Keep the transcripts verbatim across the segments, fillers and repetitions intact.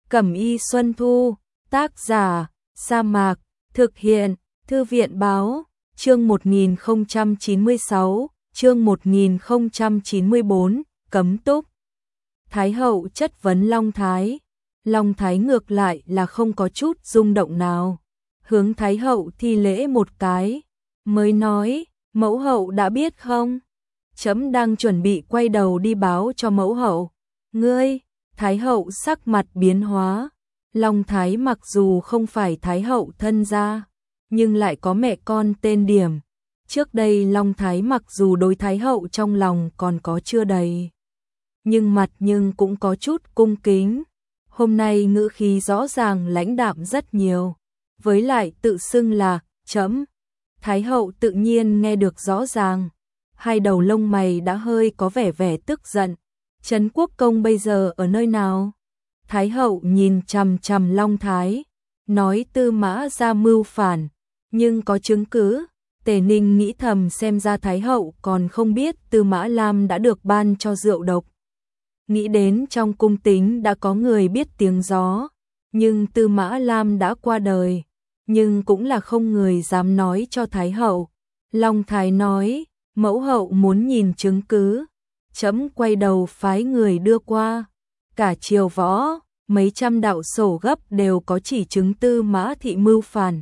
Cẩm y Xuân Thu, tác giả, Sa Mạc, thực hiện, Thư viện báo, chương một nghìn không trăm chín mươi sáu, chương một nghìn không trăm chín mươi bốn, cấm túc. Thái hậu chất vấn Long Thái. Long Thái ngược lại là không có chút rung động nào. Hướng Thái hậu thi lễ một cái, mới nói, mẫu hậu đã biết không? Trẫm đang chuẩn bị quay đầu đi báo cho mẫu hậu. Ngươi, Thái hậu sắc mặt biến hóa. Long Thái mặc dù không phải Thái hậu thân gia, nhưng lại có mẹ con tên Điểm. Trước đây Long Thái mặc dù đối Thái hậu trong lòng còn có chưa đầy, nhưng mặt nhưng cũng có chút cung kính. Hôm nay ngữ khí rõ ràng lãnh đạm rất nhiều, với lại tự xưng là trẫm. Thái hậu tự nhiên nghe được rõ ràng, hai đầu lông mày đã hơi có vẻ vẻ tức giận. Trấn Quốc công bây giờ ở nơi nào? Thái hậu nhìn chằm chằm Long Thái, nói Tư Mã ra mưu phản, nhưng có chứng cứ. Tề Ninh nghĩ thầm xem ra Thái hậu còn không biết Tư Mã Lam đã được ban cho rượu độc. Nghĩ đến trong cung tính đã có người biết tiếng gió, nhưng Tư Mã Lam đã qua đời, nhưng cũng là không người dám nói cho Thái hậu. Long Thái nói, mẫu hậu muốn nhìn chứng cứ, trẫm quay đầu phái người đưa qua. Cả triều võ, mấy trăm đạo sổ gấp đều có chỉ chứng Tư Mã thị mưu phản.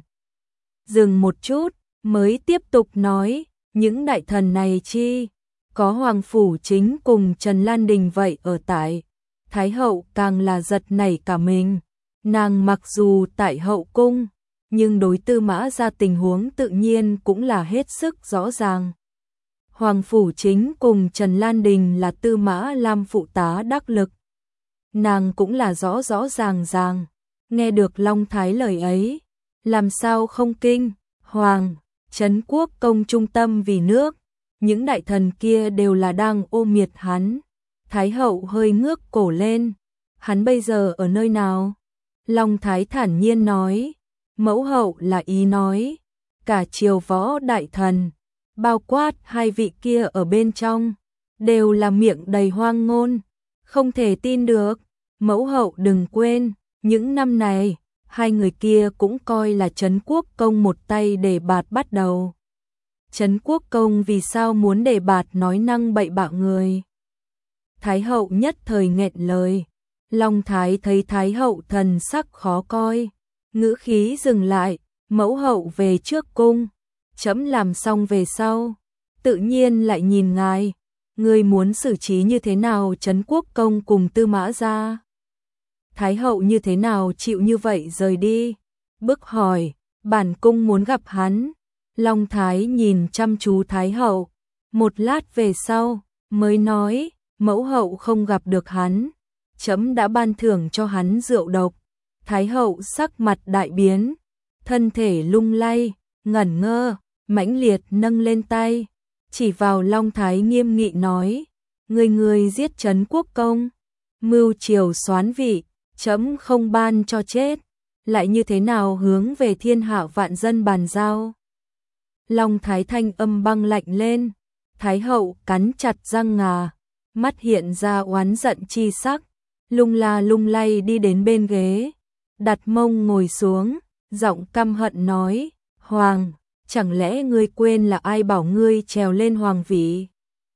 Dừng một chút, mới tiếp tục nói, những đại thần này chi? Có Hoàng Phủ Chính cùng Trần Lan Đình vậy ở tại. Thái hậu càng là giật nảy cả mình. Nàng mặc dù tại hậu cung, nhưng đối Tư Mã ra tình huống tự nhiên cũng là hết sức rõ ràng. Hoàng Phủ Chính cùng Trần Lan Đình là Tư Mã Lam phụ tá đắc lực. Nàng cũng là rõ rõ ràng ràng. Nghe được Long Thái lời ấy, làm sao không kinh. Hoàng, Trấn Quốc công trung tâm vì nước, những đại thần kia đều là đang ô miệt hắn. Thái hậu hơi ngước cổ lên, hắn bây giờ ở nơi nào? Long Thái thản nhiên nói, mẫu hậu là ý nói, cả triều võ đại thần, bao quát hai vị kia ở bên trong, đều là miệng đầy hoang ngôn, không thể tin được. Mẫu hậu đừng quên, những năm này, hai người kia cũng coi là Trấn Quốc công một tay đề bạt bắt đầu. Trấn Quốc công vì sao muốn đề bạt nói năng bậy bạ người? Thái hậu nhất thời nghẹn lời. Long Thái thấy Thái hậu thần sắc khó coi, ngữ khí dừng lại, mẫu hậu về trước cung, trẫm làm xong về sau, tự nhiên lại nhìn ngài, người muốn xử trí như thế nào Trấn Quốc công cùng Tư Mã gia? Thái hậu như thế nào chịu như vậy rời đi? Bức hỏi, bản cung muốn gặp hắn. Long Thái nhìn chăm chú Thái hậu, một lát về sau, mới nói, mẫu hậu không gặp được hắn, trẫm đã ban thưởng cho hắn rượu độc. Thái hậu sắc mặt đại biến, thân thể lung lay, ngẩn ngơ, mãnh liệt nâng lên tay, chỉ vào Long Thái nghiêm nghị nói, người người giết Trấn Quốc công, mưu triều soán vị, trẫm không ban cho chết, lại như thế nào hướng về thiên hạ vạn dân bàn giao? Long Thái thanh âm băng lạnh lên, Thái hậu cắn chặt răng ngà, mắt hiện ra oán giận chi sắc, lung la lung lay đi đến bên ghế, đặt mông ngồi xuống, giọng căm hận nói, Hoàng, chẳng lẽ ngươi quên là ai bảo ngươi trèo lên hoàng vị?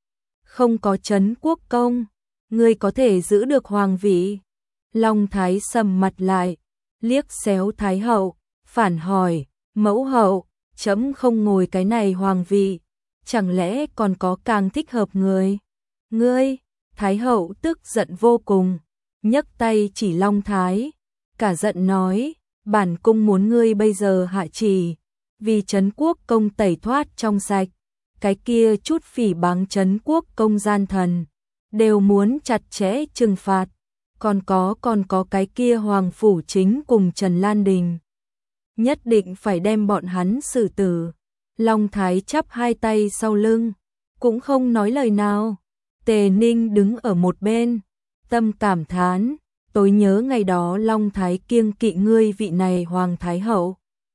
Không có Trấn Quốc công, ngươi có thể giữ được hoàng vị? Long Thái sầm mặt lại, liếc xéo Thái hậu, phản hỏi, mẫu hậu, trẫm không ngồi cái này hoàng vị, chẳng lẽ còn có càng thích hợp người? Ngươi, Thái hậu tức giận vô cùng, nhấc tay chỉ Long Thái, cả giận nói, bản cung muốn ngươi bây giờ hạ chỉ, vì Trấn Quốc công tẩy thoát trong sạch, cái kia chút phỉ báng Trấn Quốc công gian thần, đều muốn chặt chẽ trừng phạt. Còn có còn có cái kia Hoàng Phủ Chính cùng Trần Lan Đình, nhất định phải đem bọn hắn xử tử. Long Thái chắp hai tay sau lưng, cũng không nói lời nào. Tề Ninh đứng ở một bên, tâm cảm thán, tối nhớ ngày đó Long Thái kiêng kỵ ngươi vị này Hoàng Thái hậu.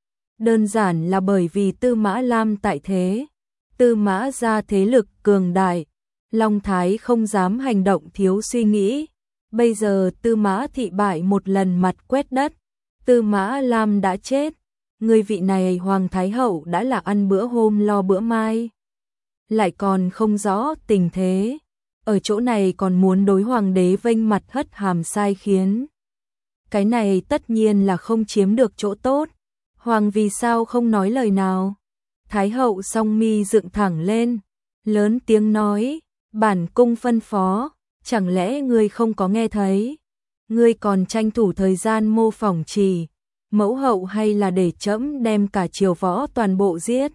Đơn giản là bởi vì Tư Mã Lam tại thế, Tư Mã gia thế lực cường đại, Long Thái không dám hành động thiếu suy nghĩ. Bây giờ Tư Mã Thị bại một lần mặt quét đất, Tư Mã Lam đã chết, người vị này Hoàng Thái Hậu đã là ăn bữa hôm lo bữa mai. Lại còn không rõ tình thế, ở chỗ này còn muốn đối Hoàng đế vênh mặt hất hàm sai khiến. Cái này tất nhiên là không chiếm được chỗ tốt, Hoàng vì sao không nói lời nào? Thái Hậu song mi dựng thẳng lên, lớn tiếng nói, bản cung phân phó, chẳng lẽ ngươi không có nghe thấy? Ngươi còn tranh thủ thời gian mô phỏng trì, mẫu hậu hay là để trẫm đem cả triều võ toàn bộ giết?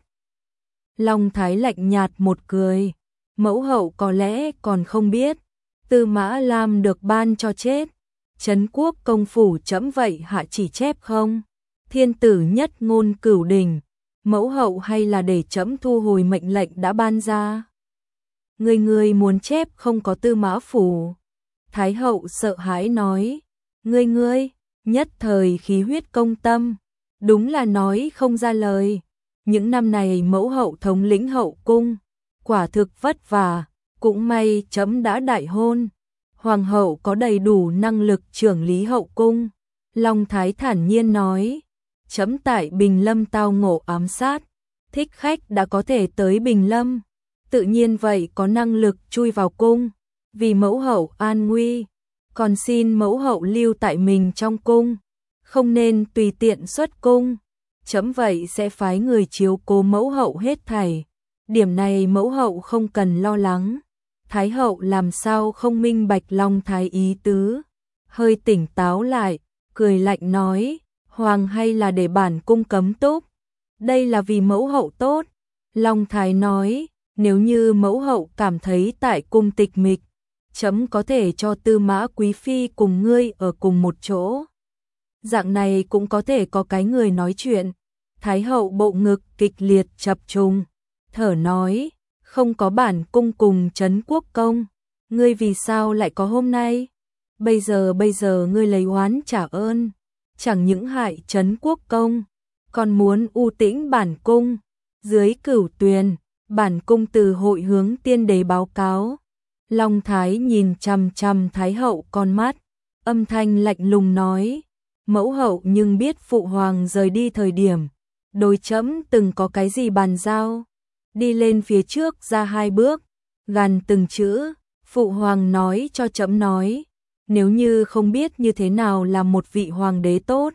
Long Thái lạnh nhạt một cười, mẫu hậu có lẽ còn không biết, Tư Mã Lam được ban cho chết, Trấn Quốc công phủ trẫm vậy hạ chỉ chép không? Thiên tử nhất ngôn cửu đình, mẫu hậu hay là để trẫm thu hồi mệnh lệnh đã ban ra? Người người muốn chép không có Tư Mã phủ. Thái hậu sợ hãi nói, ngươi ngươi, nhất thời khí huyết công tâm, đúng là nói không ra lời. Những năm này mẫu hậu thống lĩnh hậu cung, quả thực vất vả, cũng may trẫm đã đại hôn. Hoàng hậu có đầy đủ năng lực trưởng lý hậu cung. Long Thái thản nhiên nói, trẫm tại Bình Lâm tao ngộ ám sát, thích khách đã có thể tới Bình Lâm, tự nhiên vậy có năng lực chui vào cung, vì mẫu hậu an nguy, còn xin mẫu hậu lưu tại mình trong cung, không nên tùy tiện xuất cung. Trẫm vậy sẽ phái người chiếu cố mẫu hậu hết thảy, điểm này mẫu hậu không cần lo lắng. Thái hậu làm sao không minh bạch Long Thái ý tứ, hơi tỉnh táo lại, cười lạnh nói, Hoàng hay là để bản cung cấm túc, đây là vì mẫu hậu tốt. Long Thái nói, nếu như mẫu hậu cảm thấy tại cung tịch mịch, trẫm có thể cho Tư Mã quý phi cùng ngươi ở cùng một chỗ. Dạng này cũng có thể có cái người nói chuyện. Thái hậu bộ ngực kịch liệt chập trùng, thở nói, không có bản cung cùng Trấn Quốc công, ngươi vì sao lại có hôm nay? Bây giờ bây giờ ngươi lấy oán trả ơn, chẳng những hại Trấn Quốc công, còn muốn u tĩnh bản cung. Dưới Cửu Tuyền, bản cung từ hội hướng tiên đế báo cáo. Long Thái nhìn chằm chằm Thái hậu con mắt, âm thanh lạnh lùng nói, mẫu hậu nhưng biết phụ hoàng rời đi thời điểm, đối trẫm từng có cái gì bàn giao? Đi lên phía trước ra hai bước, gằn từng chữ, phụ hoàng nói cho trẫm nói, nếu như không biết như thế nào là một vị hoàng đế tốt,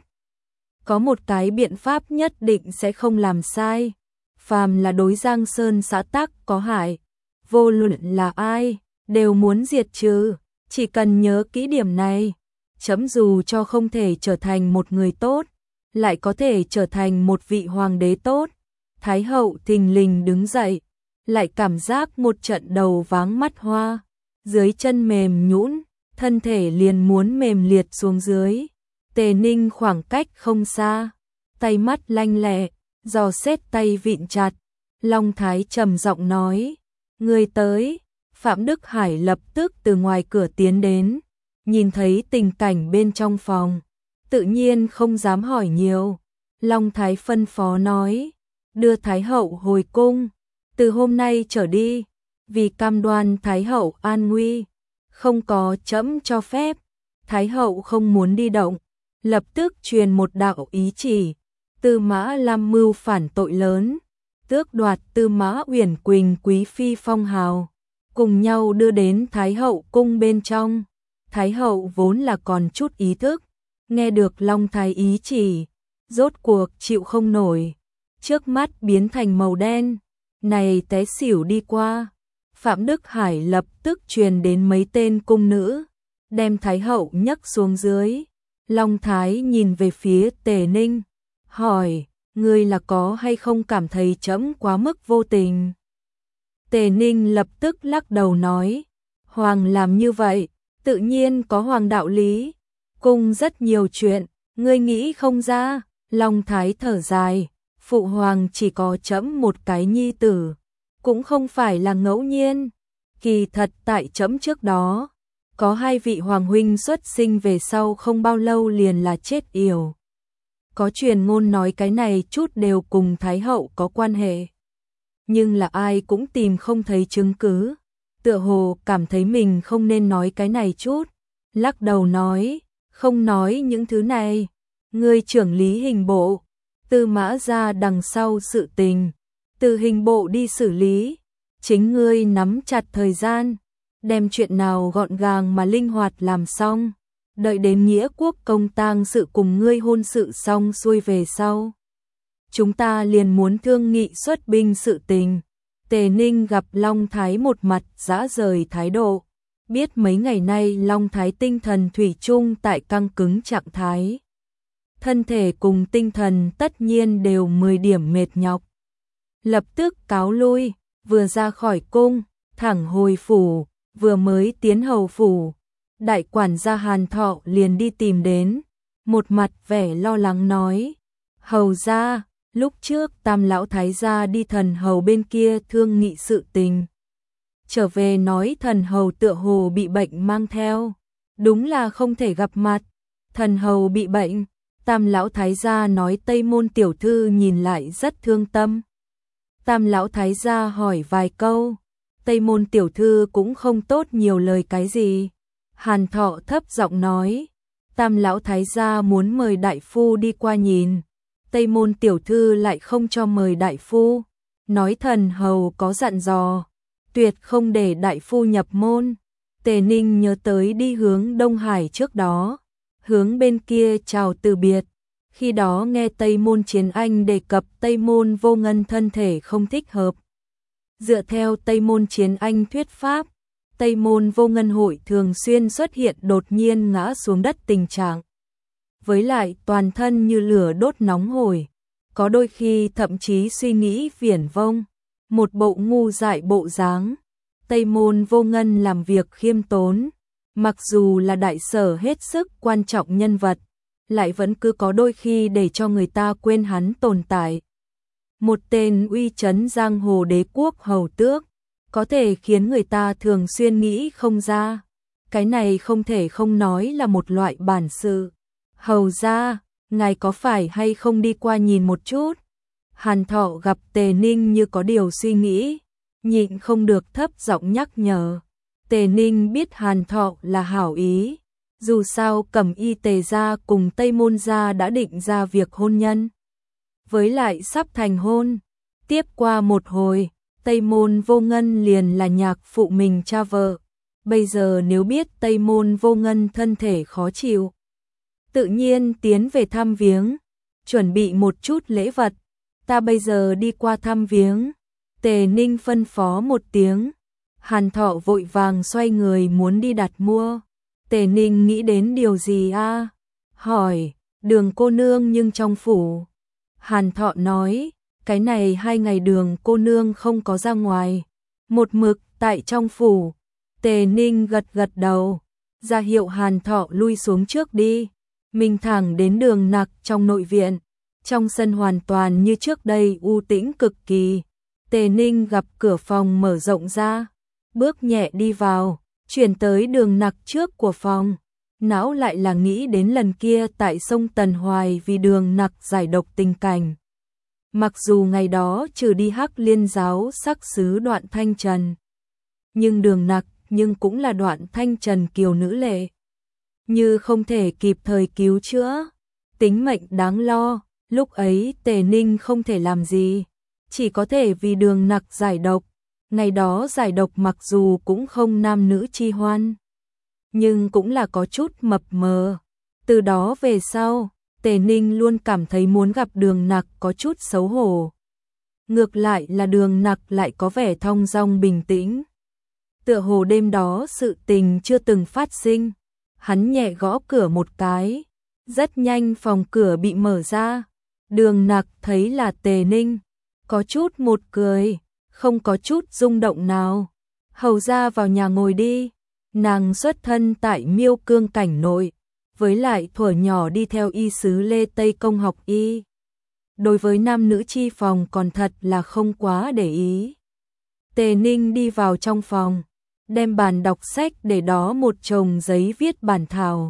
có một cái biện pháp nhất định sẽ không làm sai, phàm là đối Giang Sơn xã tắc có hại, vô luận là ai, đều muốn diệt trừ, chỉ cần nhớ kỹ điểm này, trẫm dù cho không thể trở thành một người tốt, lại có thể trở thành một vị hoàng đế tốt. Thái hậu thình lình đứng dậy, lại cảm giác một trận đầu váng mắt hoa, dưới chân mềm nhũn, thân thể liền muốn mềm liệt xuống dưới. Tề Ninh khoảng cách không xa, tay mắt lanh lẹ, giò xét tay vịn chặt. Long Thái trầm giọng nói, người tới. Phạm Đức Hải lập tức từ ngoài cửa tiến đến, nhìn thấy tình cảnh bên trong phòng, tự nhiên không dám hỏi nhiều. Long Thái phân phó nói, đưa Thái hậu hồi cung, từ hôm nay trở đi, vì cam đoan Thái hậu an nguy, không có trẫm cho phép. Thái hậu không muốn đi động, lập tức truyền một đạo ý chỉ, Tư Mã Lam mưu phản tội lớn, tước đoạt Tư Mã Uyển Quỳnh quý phi phong hào, cùng nhau đưa đến Thái hậu cung bên trong. Thái hậu vốn là còn chút ý thức, nghe được Long Thái ý chỉ, rốt cuộc chịu không nổi, trước mắt biến thành màu đen, này té xỉu đi qua. Phạm Đức Hải lập tức truyền đến mấy tên cung nữ, đem Thái hậu nhấc xuống dưới. Long Thái nhìn về phía Tề Ninh, hỏi, ngươi là có hay không cảm thấy trẫm quá mức vô tình? Tề Ninh lập tức lắc đầu nói, Hoàng làm như vậy, tự nhiên có Hoàng đạo lý, cung rất nhiều chuyện, ngươi nghĩ không ra. Long Thái thở dài, phụ hoàng chỉ có trẫm một cái nhi tử, cũng không phải là ngẫu nhiên, kỳ thật tại trẫm trước đó, có hai vị hoàng huynh xuất sinh về sau không bao lâu liền là chết yểu. Có truyền ngôn nói cái này chút đều cùng Thái hậu có quan hệ, nhưng là ai cũng tìm không thấy chứng cứ, tựa hồ cảm thấy mình không nên nói cái này chút. lắc đầu nói, không nói những thứ này, ngươi trưởng lý hình bộ, Tư Mã gia đằng sau sự tình, từ hình bộ đi xử lý, chính ngươi nắm chặt thời gian, đem chuyện nào gọn gàng mà linh hoạt làm xong, đợi đến nghĩa quốc công tang sự cùng ngươi hôn sự xong xuôi về sau. Chúng ta liền muốn thương nghị xuất binh sự tình. Tề Ninh gặp Long Thái một mặt dã rời thái độ, biết mấy ngày nay Long Thái tinh thần thủy chung tại căng cứng trạng thái. Thân thể cùng tinh thần tất nhiên đều mười điểm mệt nhọc. Lập tức cáo lui, vừa ra khỏi cung, thẳng hồi phủ, vừa mới tiến hầu phủ. Đại quản gia Hàn Thọ liền đi tìm đến, một mặt vẻ lo lắng nói, hầu gia, lúc trước Tam lão thái gia đi thần hầu bên kia thương nghị sự tình. Trở về nói thần hầu tựa hồ bị bệnh mang theo, đúng là không thể gặp mặt. Thần hầu bị bệnh, Tam lão thái gia nói Tây môn tiểu thư nhìn lại rất thương tâm. Tam lão thái gia hỏi vài câu, Tây môn tiểu thư cũng không tốt nhiều lời cái gì. Hàn Thọ thấp giọng nói, Tam lão thái gia muốn mời đại phu đi qua nhìn, Tây môn tiểu thư lại không cho mời đại phu, nói thần hầu có dặn dò, tuyệt không để đại phu nhập môn. Tề Ninh nhớ tới đi hướng Đông Hải trước đó, hướng bên kia chào từ biệt, khi đó nghe Tây môn Chiến Anh đề cập Tây môn Vô Ngân thân thể không thích hợp. Dựa theo Tây môn Chiến Anh thuyết pháp, Tây môn Vô Ngân hội thường xuyên xuất hiện đột nhiên ngã xuống đất tình trạng. Với lại toàn thân như lửa đốt nóng hổi, có đôi khi thậm chí suy nghĩ viển vông, một bộ ngu dại bộ dáng. Tây môn Vô Ngân làm việc khiêm tốn, mặc dù là đại sở hết sức quan trọng nhân vật, lại vẫn cứ có đôi khi để cho người ta quên hắn tồn tại. Một tên uy chấn giang hồ đế quốc hầu tước, có thể khiến người ta thường xuyên nghĩ không ra. Cái này không thể không nói là một loại bản sự. Hầu gia, ngài có phải hay không đi qua nhìn một chút? Hàn Thọ gặp Tề Ninh như có điều suy nghĩ, nhịn không được thấp giọng nhắc nhở. Tề Ninh biết Hàn Thọ là hảo ý, dù sao Cẩm Y Tề gia cùng Tây môn gia đã định ra việc hôn nhân. Với lại sắp thành hôn, tiếp qua một hồi, Tây môn Vô Ngân liền là nhạc phụ mình cha vợ. Bây giờ nếu biết Tây môn Vô Ngân thân thể khó chịu, tự nhiên tiến về thăm viếng, chuẩn bị một chút lễ vật. Ta bây giờ đi qua thăm viếng. Tề Ninh phân phó một tiếng. Hàn Thọ vội vàng xoay người muốn đi đặt mua. Tề Ninh nghĩ đến điều gì a? À? Hỏi, Đường cô nương nhưng trong phủ. Hàn Thọ nói, cái này hai ngày Đường cô nương không có ra ngoài, một mực tại trong phủ. Tề Ninh gật gật đầu, ra hiệu Hàn Thọ lui xuống trước đi. Mình thẳng đến Đường Nặc trong nội viện. Trong sân hoàn toàn như trước đây u tĩnh cực kỳ. Tề Ninh gặp cửa phòng mở rộng ra, bước nhẹ đi vào, chuyển tới Đường Nặc trước của phòng. Não lại là nghĩ đến lần kia tại sông Tần Hoài vì Đường Nặc giải độc tình cảnh. Mặc dù ngày đó trừ đi Hắc Liên giáo sắc sứ Đoạn Thanh Trần, nhưng Đường Nặc nhưng cũng là Đoạn Thanh Trần kiều nữ lệ, như không thể kịp thời cứu chữa, tính mệnh đáng lo. Lúc ấy Tề Ninh không thể làm gì, chỉ có thể vì Đường Nặc giải độc. Ngày đó giải độc mặc dù cũng không nam nữ chi hoan, nhưng cũng là có chút mập mờ. Từ đó về sau, Tề Ninh luôn cảm thấy muốn gặp Đường Nặc có chút xấu hổ. Ngược lại là Đường Nặc lại có vẻ thong dong bình tĩnh. Tựa hồ đêm đó sự tình chưa từng phát sinh. Hắn nhẹ gõ cửa một cái, rất nhanh phòng cửa bị mở ra. Đường Nặc thấy là Tề Ninh, có chút một cười, không có chút rung động nào. Hầu ra vào nhà ngồi đi. Nàng xuất thân tại Miêu Cương cảnh nội, với lại thuở nhỏ đi theo y sứ Lê Tây Công học y. Đối với nam nữ chi phòng còn thật là không quá để ý. Tề Ninh đi vào trong phòng, đem bàn đọc sách để đó một chồng giấy viết bản thảo.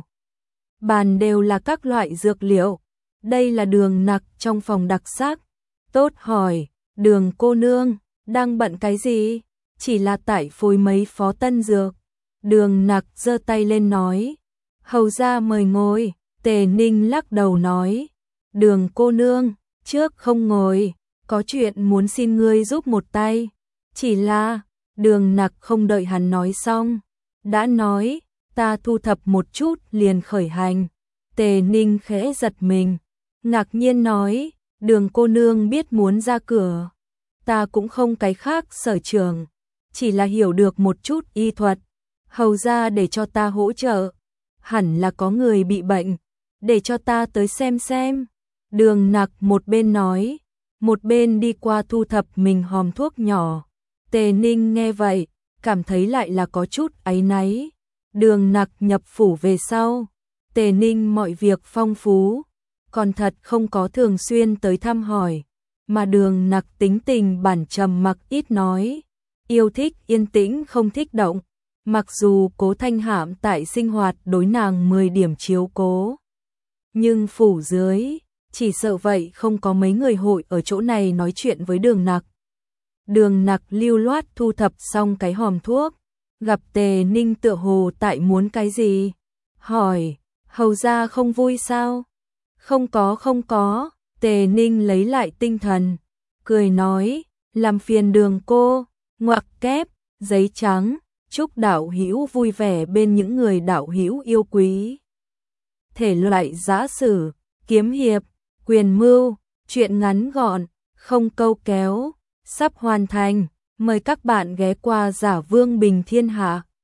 Bàn đều là các loại dược liệu. Đây là Đường Nặc trong phòng đặc sắc. Tốt hỏi, Đường cô nương, đang bận cái gì? Chỉ là tại phối mấy phó tân dược. Đường Nặc giơ tay lên nói, Hầu ra mời ngồi. Tề Ninh lắc đầu nói, Đường cô nương, trước không ngồi, có chuyện muốn xin ngươi giúp một tay. Chỉ là, Đường Nặc không đợi hắn nói xong, đã nói, ta thu thập một chút liền khởi hành. Tề Ninh khẽ giật mình, ngạc nhiên nói, Đường cô nương biết muốn ra cửa. Ta cũng không cái khác sở trường, chỉ là hiểu được một chút y thuật. Hầu ra để cho ta hỗ trợ, hẳn là có người bị bệnh, để cho ta tới xem xem. Đường Nặc một bên nói, một bên đi qua thu thập mình hòm thuốc nhỏ. Tề Ninh nghe vậy, cảm thấy lại là có chút áy náy. Đường Nặc nhập phủ về sau, Tề Ninh mọi việc phong phú, còn thật không có thường xuyên tới thăm hỏi, mà Đường Nặc tính tình bản trầm mặc ít nói, yêu thích yên tĩnh không thích động. Mặc dù Cố Thanh Hạm tại sinh hoạt đối nàng mười điểm chiếu cố, nhưng phủ dưới, chỉ sợ vậy không có mấy người hội ở chỗ này nói chuyện với Đường Nặc. Đường Nặc lưu loát thu thập xong cái hòm thuốc, gặp Tề Ninh tựa hồ tại muốn cái gì, hỏi, hầu ra không vui sao? Không có không có, Tề Ninh lấy lại tinh thần, cười nói, làm phiền Đường cô, ngoặc kép, giấy trắng, chúc đạo hữu vui vẻ bên những người đạo hữu yêu quý. Thể loại giã sử, kiếm hiệp, quyền mưu, truyện ngắn gọn, không câu kéo, sắp hoàn thành, mời các bạn ghé qua Giả Vương Bình Thiên Hạ.